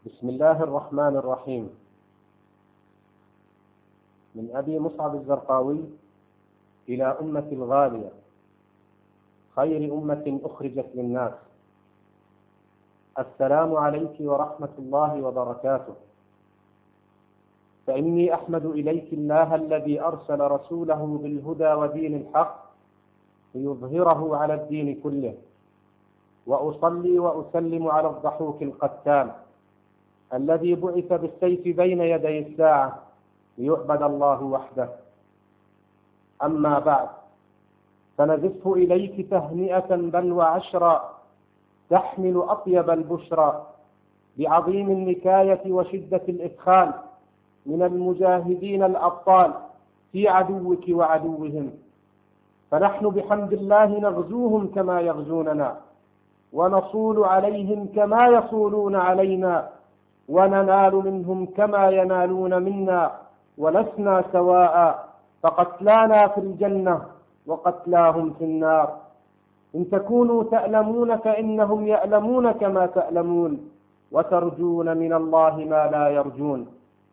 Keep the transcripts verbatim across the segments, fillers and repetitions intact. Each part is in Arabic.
بسم الله الرحمن الرحيم. من أبي مصعب الزرقاوي إلى أمة الغالية خير أمة أخرجت للناس، السلام عليك ورحمة الله وبركاته. فإني أحمد إليك الله الذي أرسل رسوله بالهدى ودين الحق ليظهره على الدين كله، وأصلي وأسلم على الضحوك القتال الذي بعث بالسيف بين يدي الساعة ليعبد الله وحده. أما بعد، فنزف إليك تهنئة بل وعشرا تحمل أطيب البشرى بعظيم النكاية وشدة الإدخال من المجاهدين الأبطال في عدوك وعدوهم، فنحن بحمد الله نغزوهم كما يغزوننا، ونصول عليهم كما يصولون علينا، وننال منهم كما ينالون منا، ولسنا سواء، فقتلانا في الجنة وقتلاهم في النار. إن تكونوا تألمون فإنهم يألمون كما تألمون، وترجون من الله ما لا يرجون.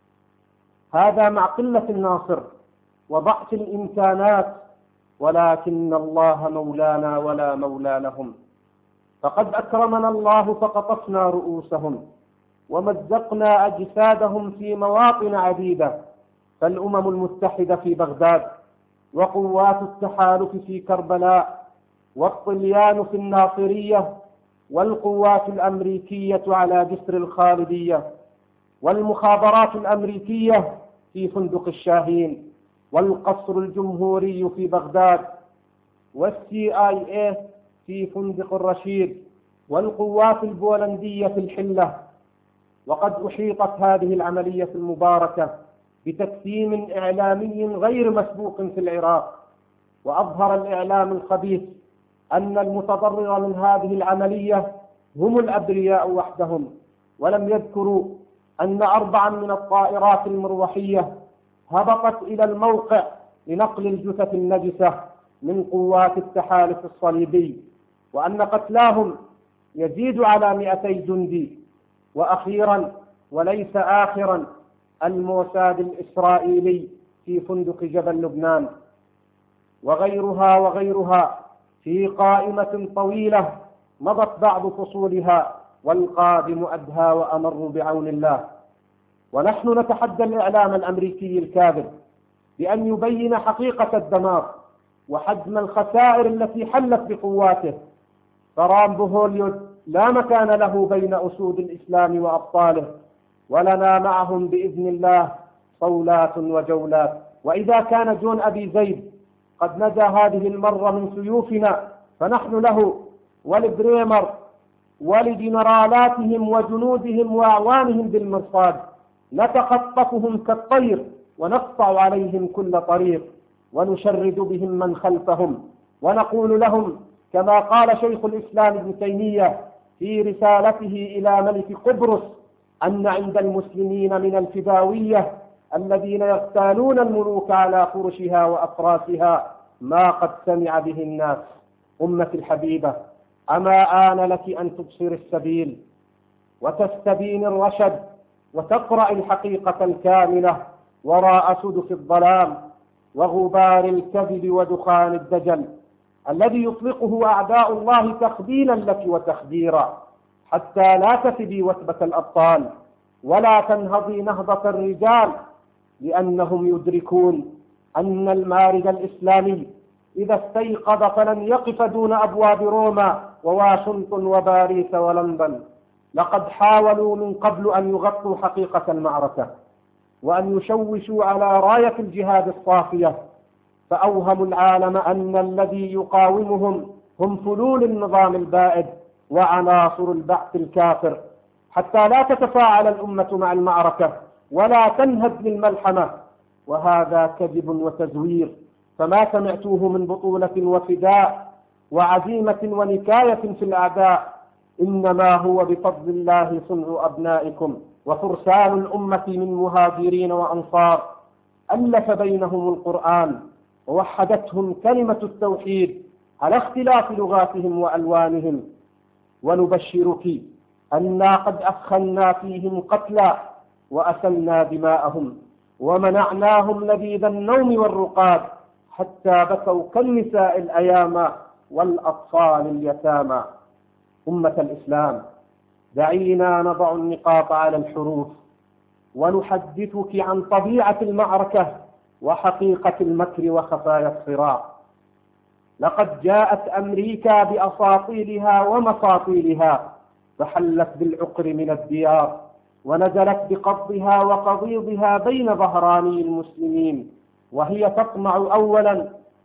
هذا مع قلة الناصر وضعف الإمكانات، ولكن الله مولانا ولا مولى لهم. فقد أكرمنا الله فقطفنا رؤوسهم ومزقنا أجسادهم في مواطن عديدة، فالأمم المتحدة في بغداد، وقوات التحالف في كربلاء، والطليان في الناصرية، والقوات الأمريكية على جسر الخالدية، والمخابرات الأمريكية في فندق الشاهين، والقصر الجمهوري في بغداد، والسي آي إيه في فندق الرشيد، والقوات البولندية في الحلة. وقد أحيطت هذه العملية المباركة بتكتيم إعلامي غير مسبوق في العراق، وأظهر الإعلام الخبيث أن المتضرر من هذه العملية هم الأبرياء وحدهم، ولم يذكروا أن أربعا من الطائرات المروحية هبطت إلى الموقع لنقل الجثث النجسة من قوات التحالف الصليبي، وأن قتلاهم يزيد على مئتي جندي. وأخيرا وليس آخرا، الموساد الإسرائيلي في فندق جبل لبنان، وغيرها وغيرها في قائمة طويلة مضت بعض فصولها، والقادم أدهى وأمر بعون الله. ونحن نتحدى الإعلام الأمريكي الكاذب بأن يبين حقيقة الدمار وحجم الخسائر التي حلت بقواته. فرامبو هوليود لا مكان له بين أسود الإسلام وأبطاله، ولنا معهم بإذن الله صولات وجولات. وإذا كان جون أبي زيد قد نجا هذه المرة من سيوفنا، فنحن له ولبريمر ولجنرالاتهم وجنودهم وأعوانهم بالمرصاد نتخطفهم كالطير، ونقطع عليهم كل طريق، ونشرد بهم من خلفهم، ونقول لهم كما قال شيخ الإسلام ابن تيمية في رسالته إلى ملك قبرص أن عند المسلمين من الفداوية الذين يغتالون الملوك على فرشها وأفراسها ما قد سمع به الناس. أمة الحبيبة، أما آن لك أن تبصر السبيل وتستبين الرشد وتقرأ الحقيقة الكاملة وراء سدف الظلام وغبار الكذب ودخان الدجل الذي يطلقه أعداء الله تخذيلا لك وتخديرا، حتى لا تثبي وثبة الأبطال ولا تنهضي نهضة الرجال، لأنهم يدركون أن المارد الإسلامي إذا استيقظ فلن يقف دون أبواب روما وواشنطن وباريس ولندن. لقد حاولوا من قبل أن يغطوا حقيقة المعركة وأن يشوشوا على راية الجهاد الصافية، فأوهموا العالم أن الذي يقاومهم هم فلول النظام البائد وعناصر البعث الكافر، حتى لا تتفاعل الأمة مع المعركة ولا تنهد للملحمة. وهذا كذب وتزوير، فما سمعتوه من بطولة وفداء وعزيمة ونكاية في الأعداء، إنما هو بفضل الله صنع أبنائكم وفرسان الأمة من مهاجرين وأنصار، ألف بينهم القرآن ووحدتهم كلمة التوحيد على اختلاف لغاتهم وألوانهم. ونبشرك أنا قد أثخنا فيهم قتلا وأسلنا دماءهم ومنعناهم لذيذ النوم والرقاد حتى بكوا كالنساء الأيام والأطفال اليتامى. أمة الإسلام، دعينا نضع النقاط على الحروف ونحدثك عن طبيعة المعركة وحقيقة المكر وخفايا الصراع. لقد جاءت أمريكا بأساطيلها ومساطيلها فحلت بالعقر من الديار ونزلت بقبضها وقضيضها بين ظهراني المسلمين، وهي تطمع أولا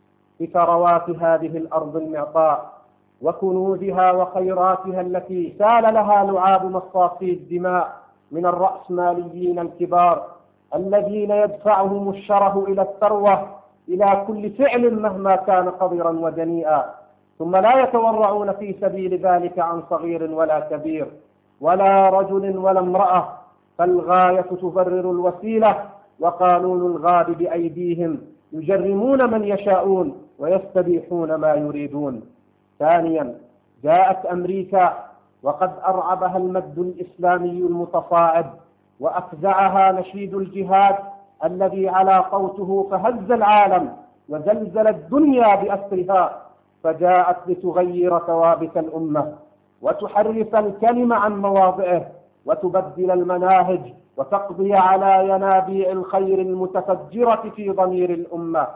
بثروات هذه الأرض المعطاء وكنوزها وخيراتها التي سال لها لعاب مصاصي الدماء من الرأسماليين الكبار الذين يدفعهم الشره إلى الثروة، إلى كل فعل مهما كان قذرا ودنيئا، ثم لا يتورعون في سبيل ذلك عن صغير ولا كبير ولا رجل ولا امرأة، فالغاية تبرر الوسيلة وقانون الغاب بأيديهم، يجرمون من يشاءون ويستبيحون ما يريدون. ثانيا، جاءت أمريكا وقد أرعبها المد الإسلامي المتصاعد وأفزعها نشيد الجهاد الذي على صوته فهز العالم وزلزل الدنيا بأسرها، فجاءت لتغير ثوابت الأمة وتحرف الكلم عن مواضعه وتبدل المناهج وتقضي على ينابيع الخير المتفجرة في ضمير الأمة،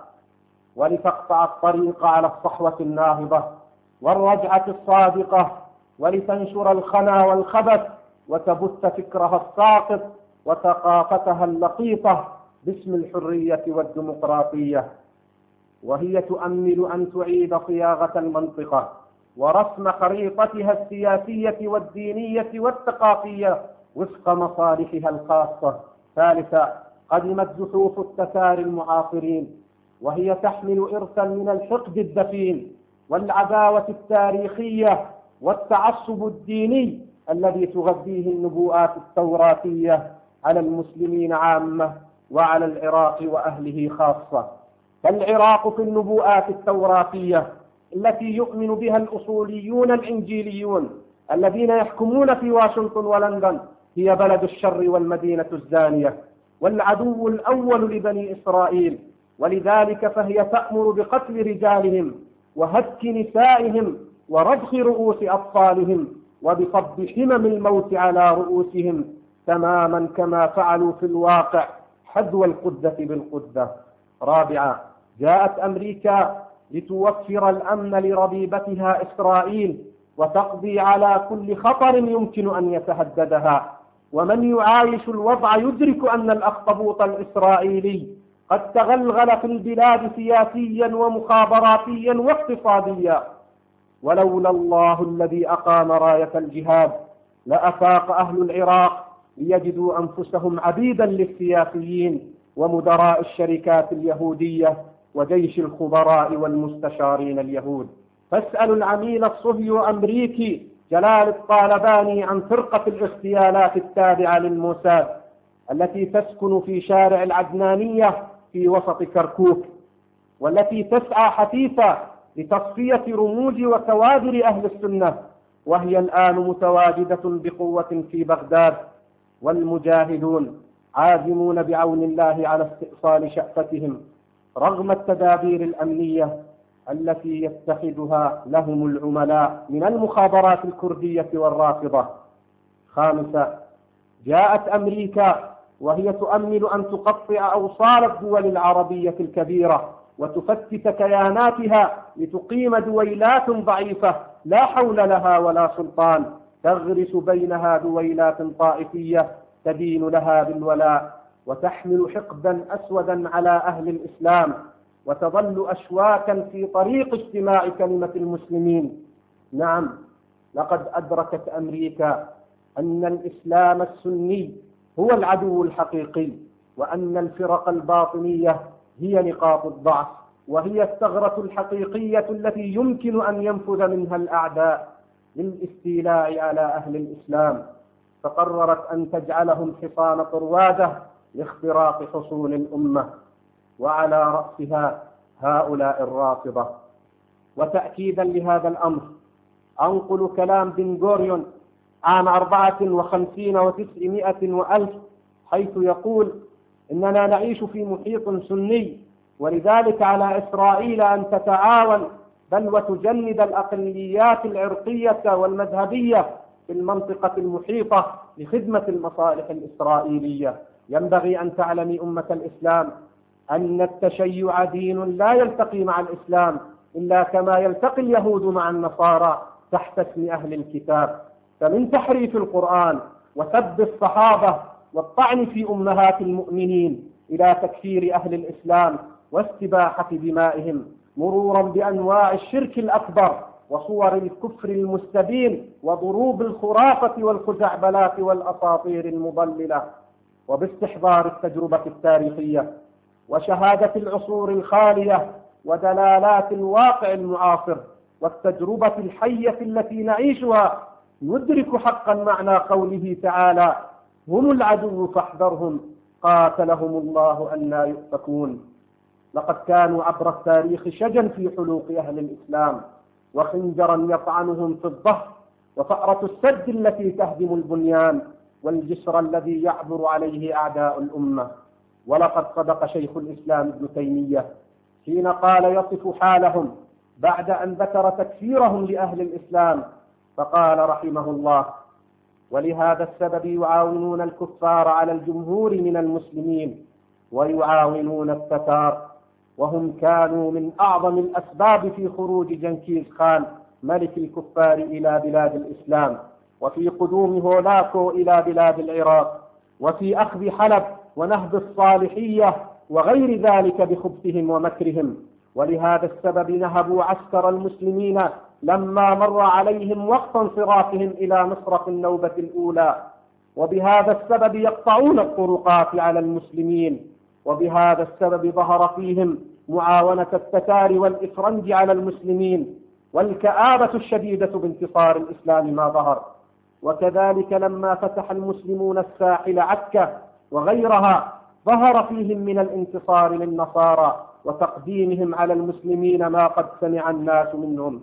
ولتقطع الطريق على الصحوة الناهضة والرجعة الصادقة، ولتنشر الخنا والخبث وتبث فكرها الساقط وثقافتها اللقيطة باسم الحرية والديمقراطية، وهي تؤمل أن تعيد صياغة المنطقة ورسم خريطتها السياسية والدينية والثقافية وفق مصالحها الخاصة. ثالثا، قدمت زحوف التتار المعاصرين وهي تحمل إرثا من الحقد الدفين والعداوة التاريخية والتعصب الديني الذي تغذيه النبوءات التوراتية على المسلمين عامة وعلى العراق وأهله خاصة. فالعراق في النبوءات التوراتية التي يؤمن بها الأصوليون الإنجيليون الذين يحكمون في واشنطن ولندن هي بلد الشر والمدينة الزانية والعدو الأول لبني إسرائيل، ولذلك فهي تأمر بقتل رجالهم وهتك نسائهم ورضخ رؤوس أطفالهم وبصب حمم الموت على رؤوسهم تماما كما فعلوا في الواقع حذو القدة بالقدة. رابعا، جاءت أمريكا لتوفر الأمن لربيبتها إسرائيل وتقضي على كل خطر يمكن أن يتهددها، ومن يعايش الوضع يدرك أن الأخطبوط الإسرائيلي قد تغلغل في البلاد سياسيا ومخابراتيا واقتصاديا، ولولا الله الذي أقام راية الجهاد لأفاق أهل العراق ليجدوا أنفسهم عبيدا للسياسيين ومدراء الشركات اليهودية وجيش الخبراء والمستشارين اليهود. فاسألوا العميل الصهيو أمريكي جلال الطالباني عن فرقة الاغتيالات التابعة للموساد التي تسكن في شارع العدنانية في وسط كركوك، والتي تسعى حثيثا لتصفية رموز وكوادر أهل السنة، وهي الآن متواجدة بقوة في بغداد، والمجاهدون عازمون بعون الله على استئصال شأفتهم رغم التدابير الأمنية التي يتخذها لهم العملاء من المخابرات الكردية والرافضة. خامسا، جاءت أمريكا وهي تؤمل أن تقطع أوصال الدول العربية الكبيرة وتفتت كياناتها لتقيم دويلات ضعيفة لا حول لها ولا سلطان تغرس بينها دويلات طائفية تدين لها بالولاء وتحمل حقدا أسودا على أهل الإسلام وتظل أشواكا في طريق اجتماع كلمة المسلمين. نعم، لقد أدركت أمريكا أن الإسلام السني هو العدو الحقيقي، وأن الفرق الباطنية هي نقاط الضعف، وهي الثغرة الحقيقية التي يمكن أن ينفذ منها الأعداء للاستيلاء على أهل الإسلام، فقررت أن تجعلهم حصان طروادة لاختراق حصون الأمة، وعلى رأسها هؤلاء الرافضة. وتأكيدا لهذا الأمر أنقل كلام بن غوريون عام أربعة وخمسين وتسعمائة وألف، حيث يقول: إننا نعيش في محيط سني، ولذلك على إسرائيل أن تتعاون بل وتجند الأقليات العرقية والمذهبية في المنطقة المحيطة لخدمة المصالح الإسرائيلية. ينبغي أن تعلمي أمة الإسلام أن التشيع دين لا يلتقي مع الإسلام إلا كما يلتقي اليهود مع النصارى تحت اسم أهل الكتاب. فمن تحريف القرآن وسب الصحابة والطعن في أمهات المؤمنين إلى تكفير أهل الإسلام واستباحة دمائهم، مرورا بأنواع الشرك الأكبر وصور الكفر المستبين وضروب الخرافة والخزعبلات والأساطير المضللة، وباستحضار التجربة التاريخية وشهادة العصور الخالية ودلالات الواقع المعاصر والتجربة الحية التي نعيشها، ندرك حقا معنى قوله تعالى: هم العدو فاحذرهم قاتلهم الله أنى يؤفكون. لقد كانوا عبر التاريخ شجا في حلوق أهل الإسلام، وخنجرا يطعنهم في الظهر، وفأرة السد التي تهدم البنيان، والجسر الذي يعبر عليه أعداء الأمة. ولقد صدق شيخ الإسلام ابن تيمية حين قال يصف حالهم بعد أن ذكر تكفيرهم لأهل الإسلام، فقال رحمه الله: ولهذا السبب يعاونون الكفار على الجمهور من المسلمين ويعاونون التتار، وهم كانوا من أعظم الأسباب في خروج جنكيز خان ملك الكفار إلى بلاد الإسلام، وفي قدوم هولاكو إلى بلاد العراق، وفي أخذ حلب ونهب الصالحية وغير ذلك بخبثهم ومكرهم. ولهذا السبب نهبوا عسكر المسلمين لما مر عليهم وقت انصرافهم إلى مصرف النوبة الأولى، وبهذا السبب يقطعون الطرقات على المسلمين، وبهذا السبب ظهر فيهم معاونة التتار والإفرنج على المسلمين، والكآبة الشديدة بانتصار الإسلام ما ظهر. وكذلك لما فتح المسلمون الساحل عكا وغيرها ظهر فيهم من الانتصار للنصارى وتقديمهم على المسلمين ما قد سمع الناس منهم.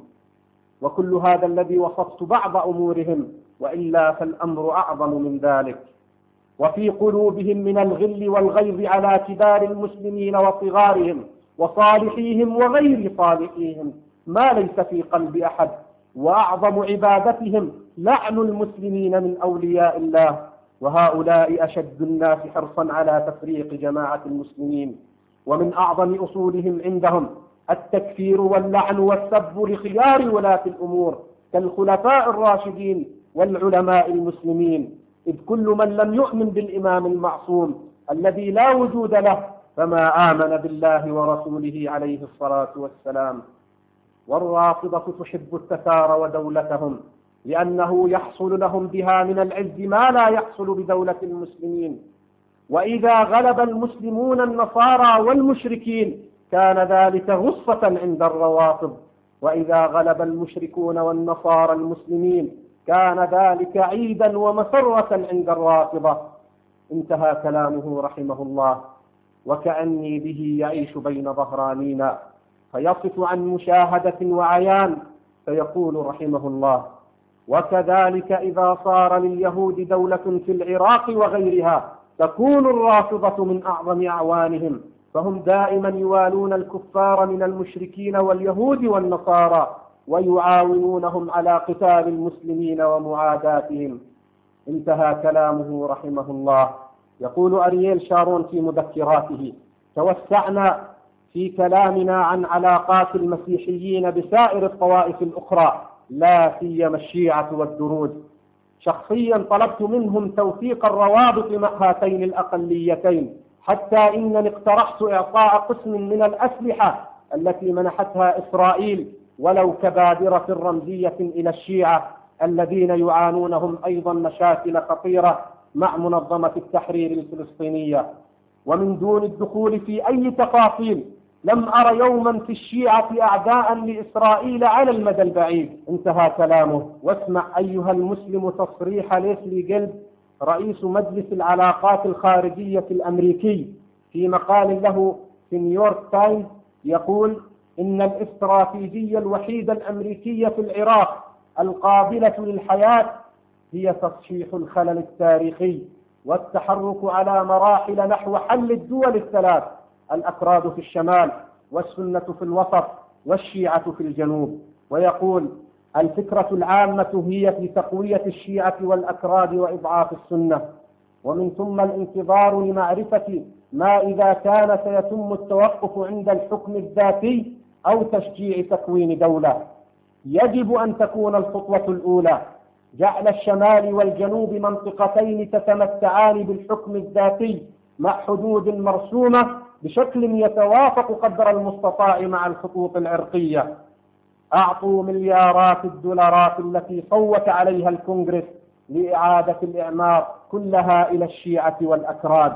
وكل هذا الذي وصفت بعض أمورهم، وإلا فالأمر أعظم من ذلك. وفي قلوبهم من الغل والغيظ على كبار المسلمين وصغارهم وصالحيهم وغير صالحيهم ما ليس في قلب أحد، وأعظم عبادتهم لعن المسلمين من أولياء الله، وهؤلاء أشد الناس حرصا على تفريق جماعة المسلمين. ومن أعظم أصولهم عندهم التكفير واللعن والسب لخيار ولاة الأمور كالخلفاء الراشدين والعلماء المسلمين، إذ كل من لم يؤمن بالإمام المعصوم الذي لا وجود له فما آمن بالله ورسوله عليه الصلاة والسلام. والرافضة تحب التتار ودولتهم لأنه يحصل لهم بها من العز ما لا يحصل بدولة المسلمين، وإذا غلب المسلمون النصارى والمشركين كان ذلك غصة عند الروافض، وإذا غلب المشركون والنصارى المسلمين كان ذلك عيدا ومسرة عند الرافضة. انتهى كلامه رحمه الله. وكأني به يعيش بين ظهرانينا، فيصف عن مشاهدة وعيان، فيقول رحمه الله: وكذلك إذا صار لليهود دولة في العراق وغيرها تكون الرافضة من أعظم أعوانهم، فهم دائما يوالون الكفار من المشركين واليهود والنصارى ويعاونونهم على قتال المسلمين ومعاداتهم. انتهى كلامه رحمه الله. يقول أرييل شارون في مذكراته: توسعنا في كلامنا عن علاقات المسيحيين بسائر الطوائف الأخرى لا سيما الشيعة والدروز. شخصيا طلبت منهم توثيق الروابط مع هاتين الأقليتين، حتى إنني اقترحت إعطاء قسم من الأسلحة التي منحتها إسرائيل ولو كبادرة رمزية إلى الشيعة الذين يعانونهم أيضا مشاكل خطيرة مع منظمة التحرير الفلسطينية. ومن دون الدخول في أي تفاصيل، لم أر يوما في الشيعة أعداء لإسرائيل على المدى البعيد. انتهى كلامه. واسمع أيها المسلم تصريح ليسلي جلب رئيس مجلس العلاقات الخارجية الأمريكي في مقال له في نيويورك تايمز، يقول: إن الاستراتيجية الوحيدة الأمريكية في العراق القابلة للحياة هي تصحيح الخلل التاريخي والتحرك على مراحل نحو حل الدول الثلاث: الأكراد في الشمال، والسنة في الوسط، والشيعة في الجنوب. ويقول: الفكرة العامة هي في تقوية الشيعة والأكراد وإضعاف السنة، ومن ثم الانتظار لمعرفة ما إذا كان سيتم التوقف عند الحكم الذاتي أو تشجيع تكوين دولة. يجب أن تكون الخطوة الأولى جعل الشمال والجنوب منطقتين تتمتعان بالحكم الذاتي مع حدود مرسومة بشكل يتوافق قدر المستطاع مع الخطوط العرقية. أعطوا مليارات الدولارات التي صوت عليها الكونغرس لإعادة الإعمار كلها إلى الشيعة والأكراد.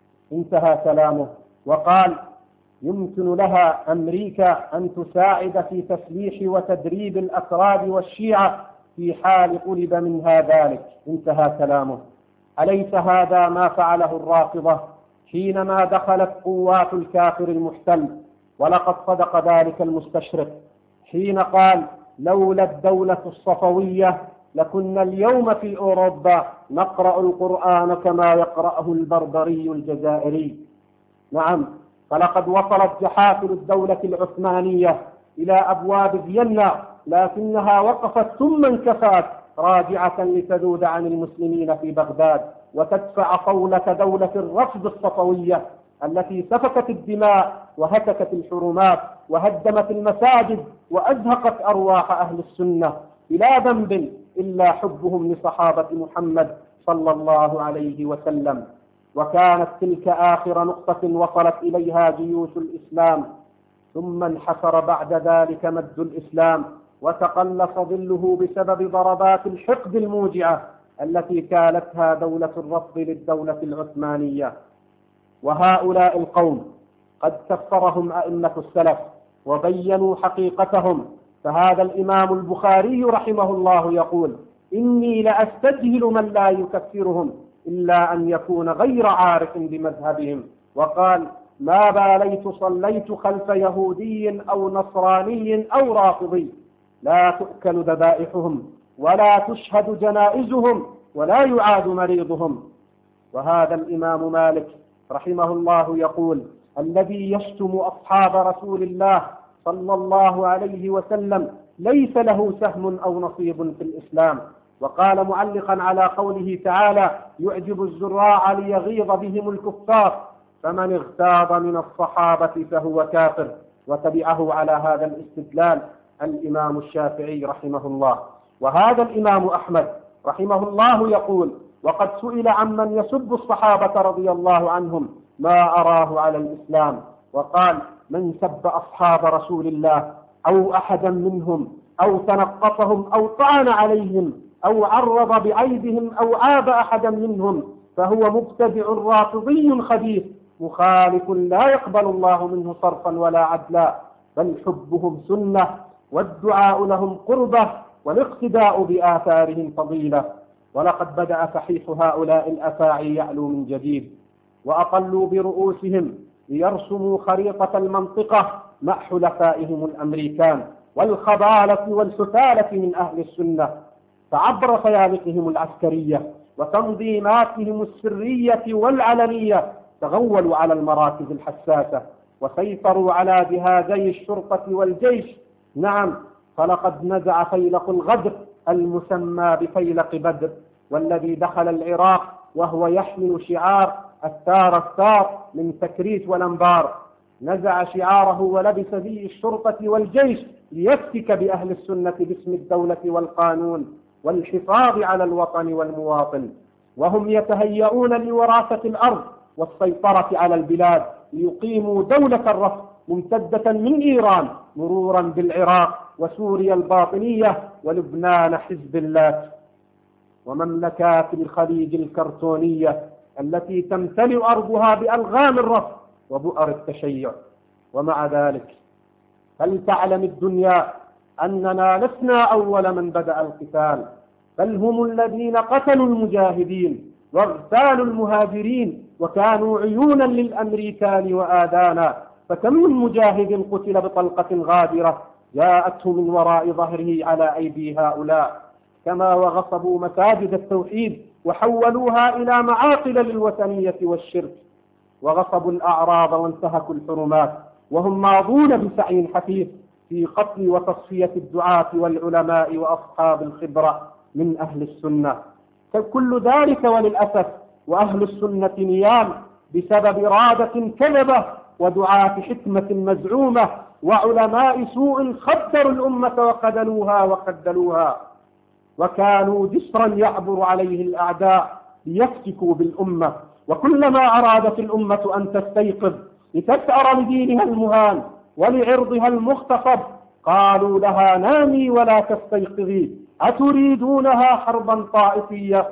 انتهى كلامه، وقال: يمكن لها أمريكا أن تساعد في تسليح وتدريب الأكراد والشيعة في حال طلب منها ذلك. انتهى كلامه. أليس هذا ما فعله الرافضة حينما دخلت قوات الكافر المحتل؟ ولقد صدق ذلك المستشرق حين قال: لولا الدولة الصفوية لكنا اليوم في أوروبا نقرأ القرآن كما يقرأه البربري الجزائري. نعم، فلقد وصلت جحافل الدولة العثمانية إلى أبواب فيينا، لكنها وقفت ثم انكفت راجعة لتذود عن المسلمين في بغداد وتدفع صولة دولة الرفض الصفوية التي سفكت الدماء وهتكت الحرمات وهدمت المساجد وأزهقت أرواح أهل السنة بلا ذنب إلا حبهم لصحابة محمد صلى الله عليه وسلم. وكانت تلك آخر نقطة وصلت إليها جيوش الإسلام، ثم انحسر بعد ذلك مد الإسلام وتقلص ظله بسبب ضربات الحقد الموجعة التي كالتها دولة الرفض للدولة العثمانية. وهؤلاء القوم قد كفرهم أئمة السلف وبينوا حقيقتهم. فهذا الإمام البخاري رحمه الله يقول: إني لأستجهل من لا يكفرهم إلا أن يكون غير عارف بمذهبهم. وقال: ما باليت صليت خلف يهودي أو نصراني أو رافضي لا تؤكل ذبائحهم ولا تشهد جنائزهم ولا يعاد مريضهم. وهذا الإمام مالك رحمه الله يقول: الذي يشتم أصحاب رسول الله صلى الله عليه وسلم ليس له سهم أو نصيب في الإسلام. وقال معلقا على قوله تعالى: يعجب الزراع ليغيظ بهم الكفار، فمن اغتاظ من الصحابة فهو كافر. وتبعه على هذا الاستدلال الإمام الشافعي رحمه الله. وهذا الإمام أحمد رحمه الله يقول: وقد سئل عمن يسب الصحابة رضي الله عنهم ما أراه على الإسلام، وقال: من سب أصحاب رسول الله أو أحدا منهم أو تنقصهم أو طعن عليهم أو عرض بعيبهم أو عاب أحدا منهم فهو مبتدع رافضي خبيث مخالف لا يقبل الله منه صرفا ولا عدلا، بل حبهم سنة والدعاء لهم قربة والاقتداء بآثارهم فضيلة. ولقد بدأ فحيح هؤلاء الأفاعي يعلو من جديد، وأطلوا برؤوسهم ليرسموا خريطة المنطقة مع حلفائهم الأمريكان والخبالة والحثالة من أهل السنة. فعبر خيالقهم العسكرية وتنظيماتهم السرية والعلنية تغولوا على المراكز الحساسة وسيطروا على جهازي الشرطة والجيش. نعم، فلقد نزع فيلق الغدر المسمى بفيلق بدر، والذي دخل العراق وهو يحمل شعار الثار الثار من تكريت والأنبار، نزع شعاره ولبس زي الشرطة والجيش ليفتك بأهل السنة باسم الدولة والقانون والحفاظ على الوطن والمواطن. وهم يتهيئون لوراثة الأرض والسيطرة على البلاد ليقيموا دولة الرفض ممتدة من إيران مرورا بالعراق وسوريا الباطنية ولبنان حزب الله ومملكات الخليج الكرتونية التي تمتلئ أرضها بألغام الرفض وبؤر التشيع. ومع ذلك هل تعلم الدنيا أننا لسنا أول من بدأ القتال، بل هم الذين قتلوا المجاهدين واغتالوا المهاجرين وكانوا عيونا للأمريكان وآذانا. فكم من مجاهد قتل بطلقة غادرة جاءته من وراء ظهره على أيدي هؤلاء. كما وغصبوا مساجد التوحيد وحولوها إلى معاقل للوثنية والشرك، وغصبوا الأعراض وانتهكوا الحرمات، وهم ماضون بسعي حثيث في قتل وتصفية الدعاة والعلماء وأصحاب الخبرة من أهل السنة. فكل ذلك وللأسف وأهل السنة نيام بسبب إرادة كذبة ودعاة حكمة مزعومة وعلماء سوء خدروا الأمة وخذلوها وخذلوها، وكانوا جسرا يعبر عليه الأعداء ليفتكوا بالأمة. وكلما أرادت الأمة أن تستيقظ لتسأر لدينها المهان ولعرضها المغتصب قالوا لها نامي ولا تستيقظي، أتريدونها حربا طائفية؟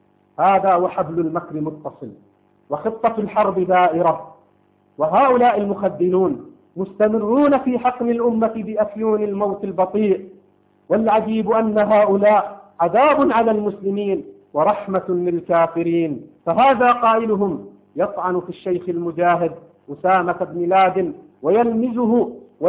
هذا وحبل المكر متصل وخطة الحرب دائرة، وهؤلاء المخذلون مستمرون في حقن الأمة بأفيون الموت البطيء. والعجيب أن هؤلاء عذاب على المسلمين ورحمة للكافرين. فهذا قائلهم يطعن في الشيخ المجاهد أسامة بن لادن ويلمزه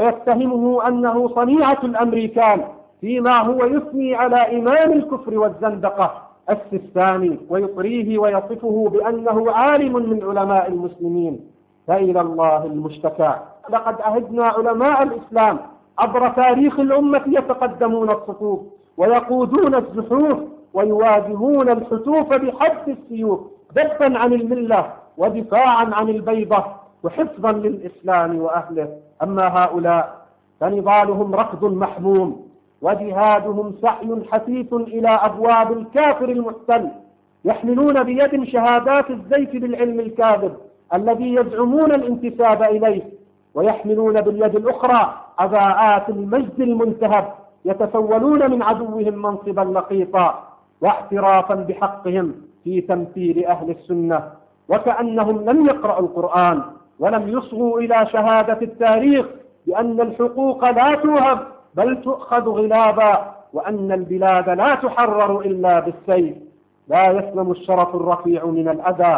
ويتهمه أنه صنيعة الأمريكان، فيما هو يثني على إمام الكفر والزندقة السيستاني ويطريه ويصفه بأنه عالم من علماء المسلمين. فإلى الله المشتكى. لقد عهدنا علماء الإسلام عبر تاريخ الأمة يتقدمون الصفوف ويقودون الزحوف ويواجهون الحتوف بحد السيوف دفا عن الملة ودفاعا عن البيضة وحفظا للإسلام وأهله. أما هؤلاء فنضالهم ركض محموم وجهادهم سعي حثيث إلى أبواب الكافر المحتل، يحملون بيد شهادات الزيف بالعلم الكاذب الذي يزعمون الانتساب إليه، ويحملون باليد الأخرى عباءات المجد المنتهب، يتسولون من عدوهم منصبا لقيطا واعترافا بحقهم في تمثيل أهل السنة، وكأنهم لم يقرأوا القرآن ولم يصغوا إلى شهادة التاريخ بأن الحقوق لا توهب بل تؤخذ غلابا، وأن البلاد لا تحرر إلا بالسيف. لا يسلم الشرف الرفيع من الأذى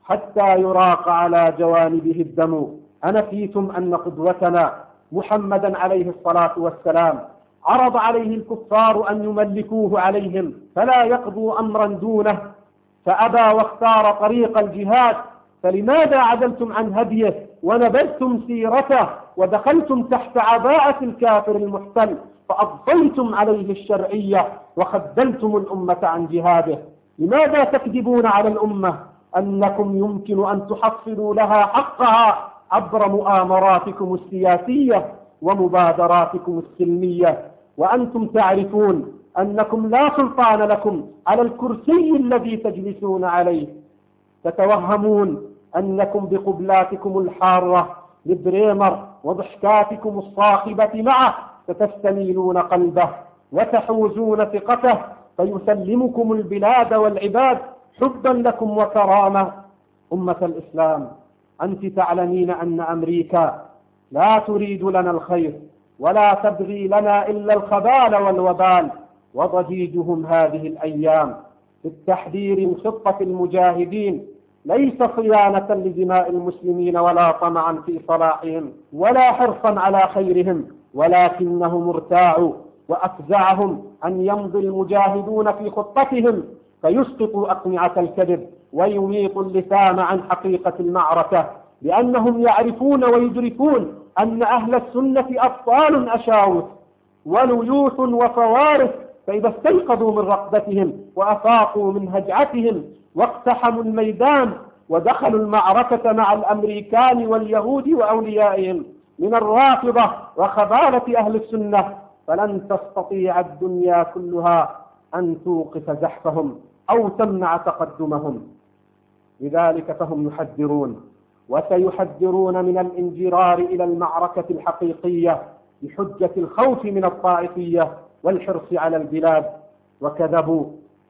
حتى يراق على جوانبه الدم. أنسيتم أن قدوتنا محمدا عليه الصلاة والسلام عرض عليه الكفار أن يملكوه عليهم فلا يقضوا أمرا دونه، فأبى واختار طريق الجهاد. فلماذا عدلتم عن هديه ونبذتم سيرته ودخلتم تحت عباءة الكافر المحتل فأضفيتم عليه الشرعية وخذلتم الأمة عن جهاده؟ لماذا تكذبون على الأمة أنكم يمكن أن تحصلوا لها حقها عبر مؤامراتكم السياسية ومبادراتكم السلمية، وأنتم تعرفون أنكم لا سلطان لكم على الكرسي الذي تجلسون عليه؟ تتوهمون أنكم بقبلاتكم الحارة لبريمر وضحكاتكم الصاخبة معه ستستميلون قلبه وتحوزون ثقته فيسلمكم البلاد والعباد حبا لكم وكرامة. أمة الإسلام، أنت تعلمين أن أمريكا لا تريد لنا الخير ولا تبغي لنا إلا الخبال والوبال، وضجيجهم هذه الأيام في التحذير من خطة المجاهدين ليس صيانة لدماء المسلمين ولا طمعا في صلاحهم ولا حرصا على خيرهم، ولكنهم ارتاعوا وأفزعهم أن يمضي المجاهدون في خطتهم فيسقطوا أقنعة الكذب ويميطوا اللثام عن حقيقة المعركة، لأنهم يعرفون ويدركون أن أهل السنة أبطال أشاوس وليوث وفوارس، فإذا استيقظوا من رقدتهم وأفاقوا من هجعتهم واقتحموا الميدان ودخلوا المعركة مع الأمريكان واليهود وأوليائهم من الرافضة وخبالة أهل السنة، فلن تستطيع الدنيا كلها أن توقف زحفهم أو تمنع تقدمهم. لذلك فهم يحذرون وسيحذرون من الانجرار إلى المعركة الحقيقية بحجة الخوف من الطائفية والحرص على البلاد، وكذبوا.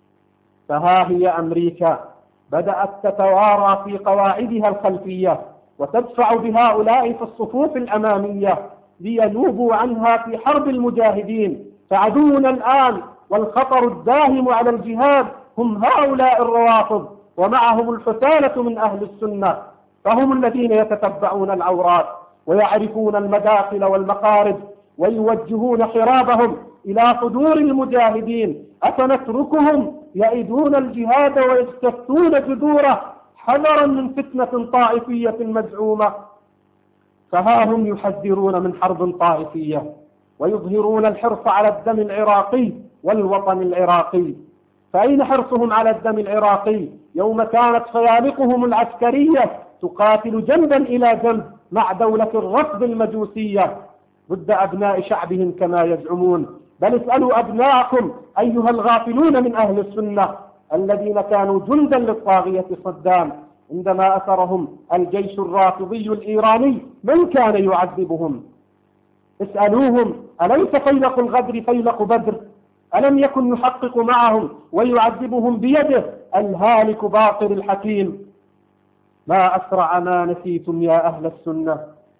فها هي أمريكا بدأت تتوارى في قواعدها الخلفية وتدفع بهؤلاء في الصفوف الأمامية لينوبوا عنها في حرب المجاهدين. فعدونا الآن والخطر الداهم على الجهاد هم هؤلاء الروافض ومعهم الحثالة من أهل السنة، فهم الذين يتتبعون العورات ويعرفون المداخل والمقارب ويوجهون حرابهم إلى صدور المجاهدين أفنتركهم يئدون الجهاد ويستفتون جذوره حذرا من فتنة طائفية مزعومة؟ فها هم يحذرون من حرب طائفية ويظهرون الحرص على الدم العراقي والوطن العراقي. فأين حرصهم على الدم العراقي يوم كانت فيالقهم العسكرية تقاتل جنبا إلى جنب مع دولة الرفض المجوسية ضد أبناء شعبهم كما يزعمون؟ بل اسألوا أبناءكم أيها الغافلون من أهل السنة الذين كانوا جندا للطاغية صدام عندما أسرهم الجيش الرافضي الإيراني من كان يعذبهم؟ اسألوهم أليس فيلق الغدر فيلق بدر؟ ألم يكن يحقق معهم ويعذبهم بيده الهالك باقر الحكيم؟ ما أسرع ما نسيتم يا أهل السنة.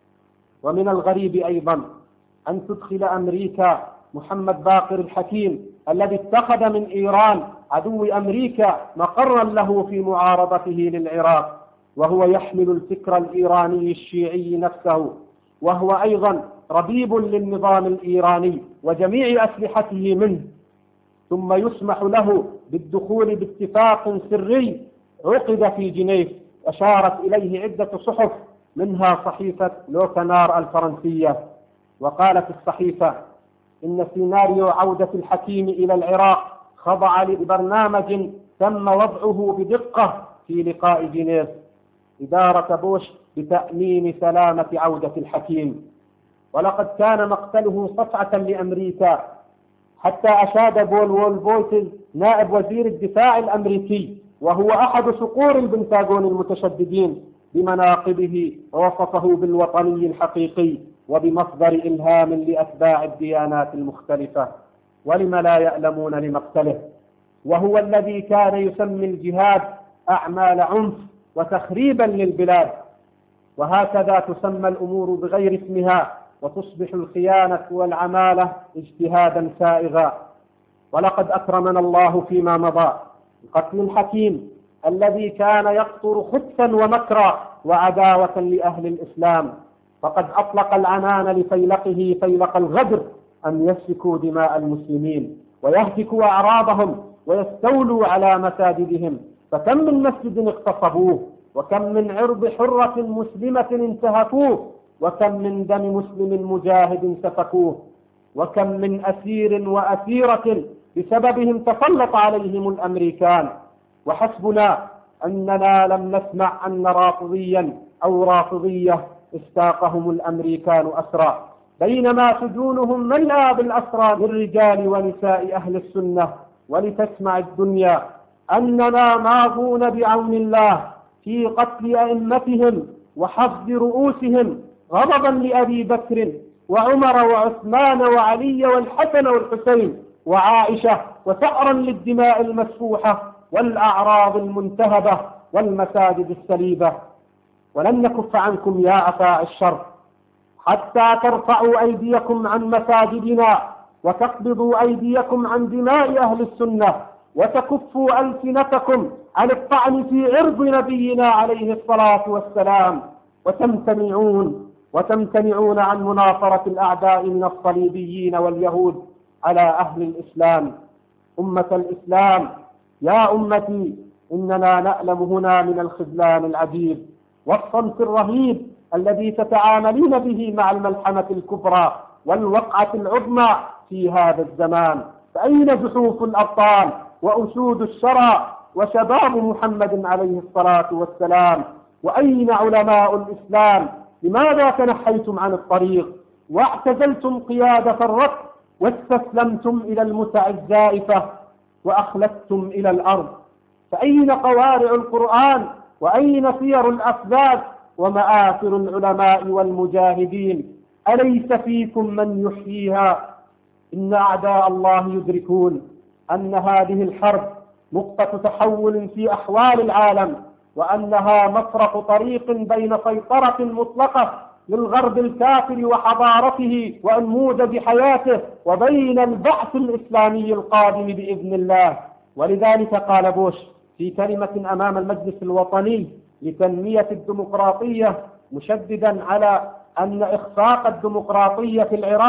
ومن الغريب أيضا أن تدخل أمريكا محمد باقر الحكيم الذي اتخذ من إيران عدو أمريكا مقرا له في معارضته للعراق، وهو يحمل الفكر الإيراني الشيعي نفسه، وهو أيضا ربيب للنظام الإيراني وجميع أسلحته منه، ثم يسمح له بالدخول باتفاق سري عقد في جنيف أشارت إليه عدة صحف منها صحيفة لوكانار الفرنسية. وقالت الصحيفة إن سيناريو عودة الحكيم إلى العراق خضع لبرنامج تم وضعه بدقة في لقاء جنيف إدارة بوش بتأمين سلامة عودة الحكيم. ولقد كان مقتله صفعة لأمريكا، حتى أشاد بول وولفولتز نائب وزير الدفاع الأمريكي وهو أحد صقور البنتاغون المتشددين بمناقبه، ووصفه بالوطني الحقيقي وبمصدر إلهام لأتباع الديانات المختلفة. ولم لا يألمون لمقتله؟ وهو الذي كان يسمي الجهاد أعمال عنف وتخريبا للبلاد. وهكذا تسمى الأمور بغير اسمها وتصبح الخيانة والعمالة اجتهادا سائغا. ولقد أكرمنا الله فيما مضى بقتل الحكيم الذي كان يقطر خبثا ومكرا وعداوة لأهل الإسلام، فقد أطلق العنان لفيلقه فيلق الغدر أن يسفكوا دماء المسلمين ويهتكوا أعراضهم ويستولوا على مساجدهم. فكم من مسجد اغتصبوه، وكم من عرض حرة مسلمة انتهكوه، وكم من دم مسلم مجاهد سفكوه، وكم من أسير وأسيرة بسببهم تسلط عليهم الأمريكان. وحسبنا أننا لم نسمع أن رافضيا أو رافضية استاقهم الأمريكان أسرى، بينما سجونهم ملأى بالأسرى من رجال ونساء أهل السنة. ولتسمع الدنيا أننا ماضون بعون الله في قتل أئمتهم وحفظ رؤوسهم غضبا لأبي بكر وعمر وعثمان وعلي والحسن والحسين وعائشة، وثأرا للدماء المسفوحة والأعراض المنتهبة والمساجد السليبة. ولن نكف عنكم يا أفاعي الشر حتى ترفعوا أيديكم عن مساجدنا وتقبضوا أيديكم عن دماء أهل السنة وتكفوا ألسنتكم عن الطعن في عرض نبينا عليه الصلاة والسلام، وتمتنعون وتمتنعون عن مناصرة الأعداء من الصليبيين واليهود على أهل الإسلام. أمة الإسلام يا أمتي، إننا نألم هنا من الخذلان العجيب والصمت الرهيب الذي تتعاملين به مع الملحمة الكبرى والوقعة العظمى في هذا الزمان. فأين زحوف الأبطال وأسود الشرى وشباب محمد عليه الصلاة والسلام؟ وأين علماء الإسلام؟ لماذا تنحيتم عن الطريق واعتزلتم قيادة الركب واستسلمتم إلى المتع الزائفة وأخلدتم إلى الأرض؟ فأين قوارع القرآن؟ وأين سير الأفذاذ ومآثر العلماء والمجاهدين؟ أليس فيكم من يحييها؟ إن أعداء الله يدركون أن هذه الحرب نقطة تحول في أحوال العالم، وأنها مفرق طريق بين سيطرة مطلقة للغرب الكافر وحضارته وأنموذج حياته وبين البعث الإسلامي القادم بإذن الله. ولذلك قال بوش في كلمة أمام المجلس الوطني لتنمية الديمقراطية، مشددا على أن إخفاق الديمقراطية في العراق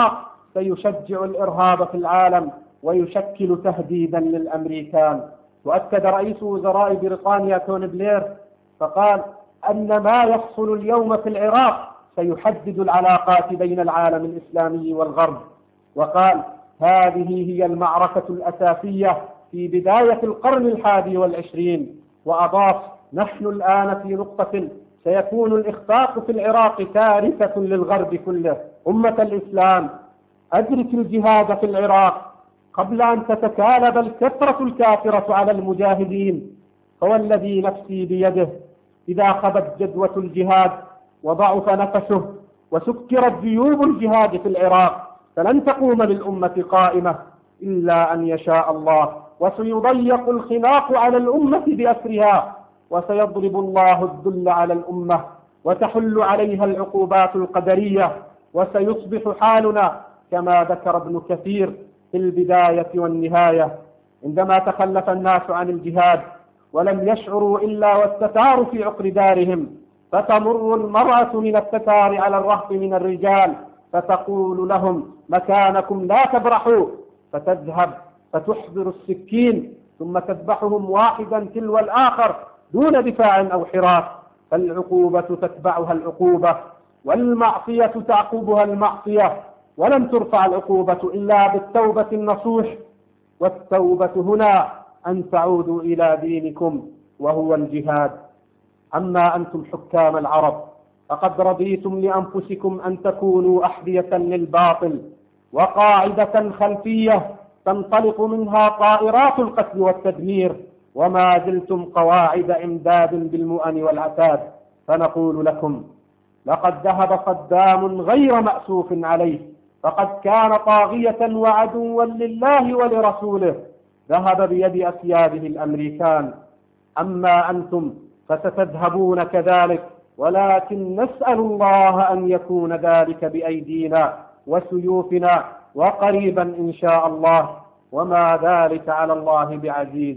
سيشجع الإرهاب في العالم ويشكل تهديدا للأمريكان. وأكد رئيس وزراء بريطانيا توني بلير فقال أن ما يحصل اليوم في العراق سيحدد العلاقات بين العالم الإسلامي والغرب، وقال هذه هي المعركة الأساسية في بداية القرن الحادي والعشرين. وأضاف نحن الآن في نقطة سيكون الإخفاق في العراق كارثة للغرب كله. أمة الإسلام، أدرك الجهاد في العراق قبل أن تتكالب الكثرة الكافرة على المجاهدين، فوالذي نفسي بيده إذا خبت جدوى الجهاد وضعف نفسه وسكرت جيوب الجهاد في العراق فلن تقوم للأمة قائمة إلا أن يشاء الله، وسيضيق الخناق على الأمة بأسرها، وسيضرب الله الذل على الأمة وتحل عليها العقوبات القدرية، وسيصبح حالنا كما ذكر ابن كثير في البداية والنهاية عندما تخلف الناس عن الجهاد ولم يشعروا إلا والتتار في عقر دارهم، فتمر المرأة من التتار على الرهط من الرجال فتقول لهم مكانكم لا تبرحوا، فتذهب فتحضر السكين ثم تذبحهم واحدا تلو الآخر دون دفاع أو حراك. فالعقوبة تتبعها العقوبة والمعصية تعقبها المعصية، ولن ترفع العقوبة إلا بالتوبة النصوح، والتوبة هنا أن تعودوا إلى دينكم وهو الجهاد. أما أنتم حكام العرب فقد رضيتم لأنفسكم أن تكونوا أحذية للباطل وقاعدة خلفية تنطلق منها طائرات القتل والتدمير، وما زلتم قواعد إمداد بالمؤن والعتاد. فنقول لكم لقد ذهب صدام غير مأسوف عليه، فقد كان طاغية وعدوا لله ولرسوله، ذهب بيد أسياده الأمريكان. أما أنتم فستذهبون كذلك، ولكن نسأل الله أن يكون ذلك بأيدينا وسيوفنا وقريبا إن شاء الله، وما ذلك على الله بعزيز.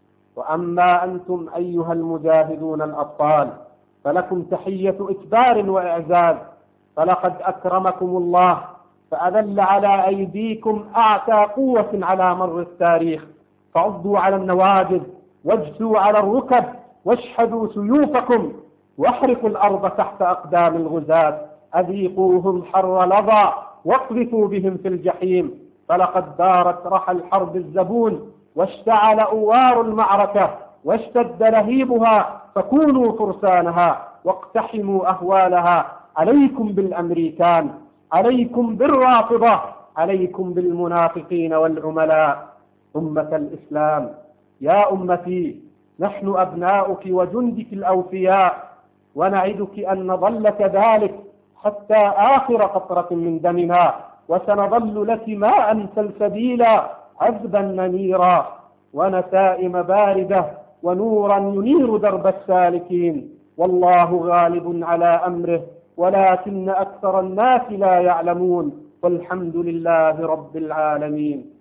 وأما أنتم أيها المجاهدون الأبطال فلكم تحية إكبار وإعزاز، فلقد أكرمكم الله فأذل على أيديكم أعتى قوة على مر التاريخ، فعضوا على النواجذ واجثوا على الركب واشحذوا سيوفكم واحرقوا الأرض تحت أقدام الغزاة، أذيقوهم حر لظى واقذفوا بهم في الجحيم. فلقد دارت رحى الحرب الزبون واشتعل أوار المعركة واشتد لهيبها، فكونوا فرسانها واقتحموا أهوالها. عليكم بالأمريكان، عليكم بالرافضة، عليكم بالمنافقين والعملاء. أمة الإسلام، يا أمتي، نحن أبناؤك وجندك الأوفياء، ونعدك أن نظل كذلك حتى آخر قطرة من دمنا، وسنظل لك ماء سلسبيلا عذبا منيرا ونسائم باردة ونورا ينير درب السالكين. والله غالب على أمره ولكن أكثر الناس لا يعلمون، والحمد لله رب العالمين.